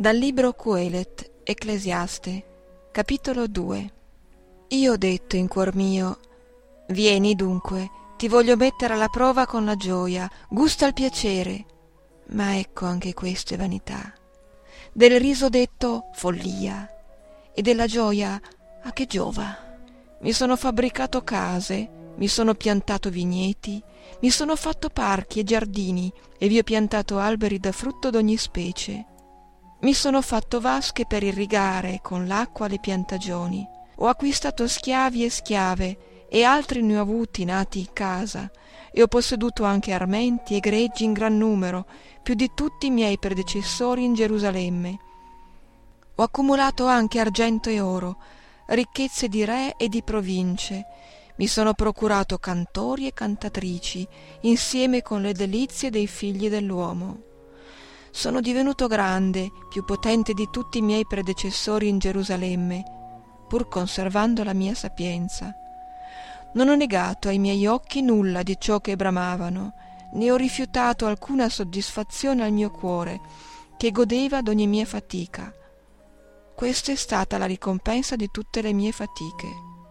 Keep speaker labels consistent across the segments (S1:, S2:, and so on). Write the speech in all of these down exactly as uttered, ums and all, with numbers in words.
S1: Dal libro Coelet, Ecclesiaste, capitolo due. Io ho detto in cuor mio: vieni dunque, ti voglio mettere alla prova con la gioia, gusta il piacere. Ma ecco, anche questo è vanità. Del riso ho detto follia, e della gioia a che giova? Mi sono fabbricato case, mi sono piantato vigneti, mi sono fatto parchi e giardini, e vi ho piantato alberi da frutto d'ogni specie. Mi sono fatto vasche per irrigare con l'acqua le piantagioni. Ho acquistato schiavi e schiave, e altri ne ho avuti nati in casa, e ho posseduto anche armenti e greggi in gran numero, più di tutti i miei predecessori in Gerusalemme. Ho accumulato anche argento e oro, ricchezze di re e di province. Mi sono procurato cantori e cantatrici, insieme con le delizie dei figli dell'uomo. Sono divenuto grande, più potente di tutti i miei predecessori in Gerusalemme, pur conservando la mia sapienza. Non ho negato ai miei occhi nulla di ciò che bramavano, né ho rifiutato alcuna soddisfazione al mio cuore, che godeva d'ogni mia fatica. Questa è stata la ricompensa di tutte le mie fatiche.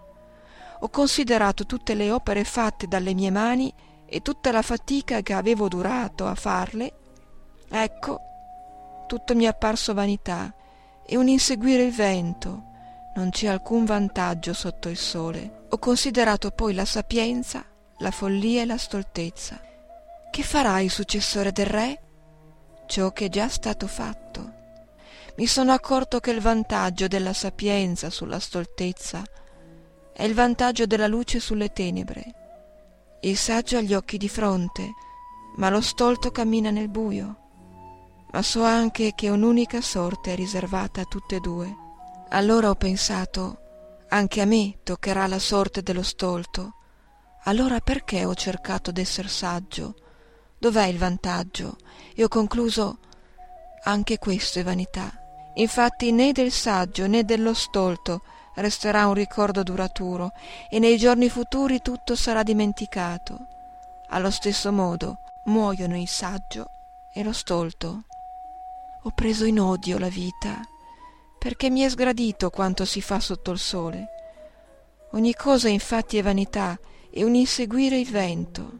S1: Ho considerato tutte le opere fatte dalle mie mani e tutta la fatica che avevo durato a farle. Ecco, tutto mi è apparso vanità e un inseguire il vento. Non c'è alcun vantaggio sotto il sole. Ho considerato poi la sapienza, la follia e la stoltezza. Che farà il successore del re? Ciò che è già stato fatto. Mi sono accorto che il vantaggio della sapienza sulla stoltezza è il vantaggio della luce sulle tenebre. Il saggio ha gli occhi di fronte, ma lo stolto cammina nel buio. Ma so anche che un'unica sorte è riservata a tutte e due. Allora ho pensato: anche a me toccherà la sorte dello stolto. Allora perché ho cercato d'esser saggio? Dov'è il vantaggio? E ho concluso: anche questo è vanità. Infatti né del saggio né dello stolto resterà un ricordo duraturo, e nei giorni futuri tutto sarà dimenticato. Allo stesso modo muoiono il saggio e lo stolto. Ho preso in odio la vita, perché mi è sgradito quanto si fa sotto il sole. Ogni cosa infatti è vanità e un inseguire il vento.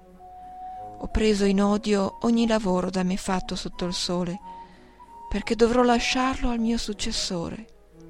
S1: Ho preso in odio ogni lavoro da me fatto sotto il sole, perché dovrò lasciarlo al mio successore.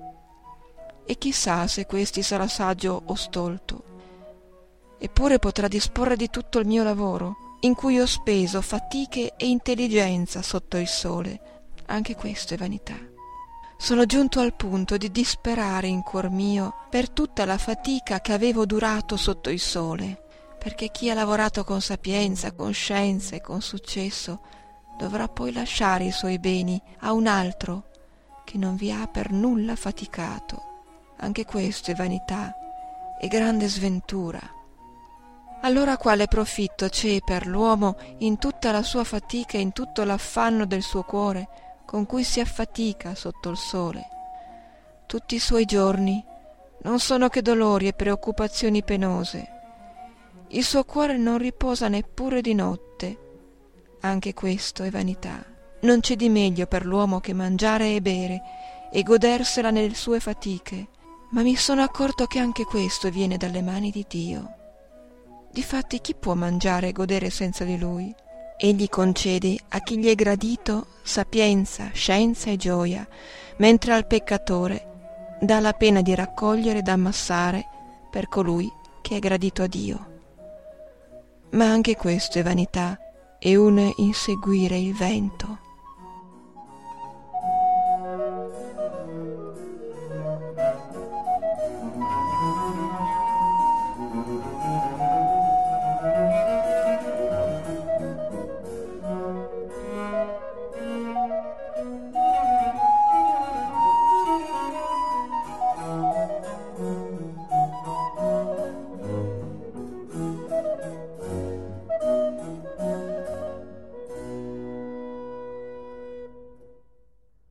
S1: E chissà se questi sarà saggio o stolto. Eppure potrà disporre di tutto il mio lavoro, in cui ho speso fatiche e intelligenza sotto il sole. Anche questo è vanità. Sono giunto al punto di disperare in cuor mio per tutta la fatica che avevo durato sotto il sole, perché chi ha lavorato con sapienza, con scienza e con successo dovrà poi lasciare i suoi beni a un altro che non vi ha per nulla faticato. Anche questo è vanità e grande sventura. Allora quale profitto c'è per l'uomo in tutta la sua fatica e in tutto l'affanno del suo cuore con cui si affatica sotto il sole? Tutti i suoi giorni non sono che dolori e preoccupazioni penose. Il suo cuore non riposa neppure di notte. Anche questo è vanità. Non c'è di meglio per l'uomo che mangiare e bere e godersela nelle sue fatiche, ma mi sono accorto che anche questo viene dalle mani di Dio. Difatti chi può mangiare e godere senza di Lui? Egli concede a chi gli è gradito sapienza, scienza e gioia, mentre al peccatore dà la pena di raccogliere e d'ammassare per colui che è gradito a Dio. Ma anche questo è vanità e un inseguire il vento.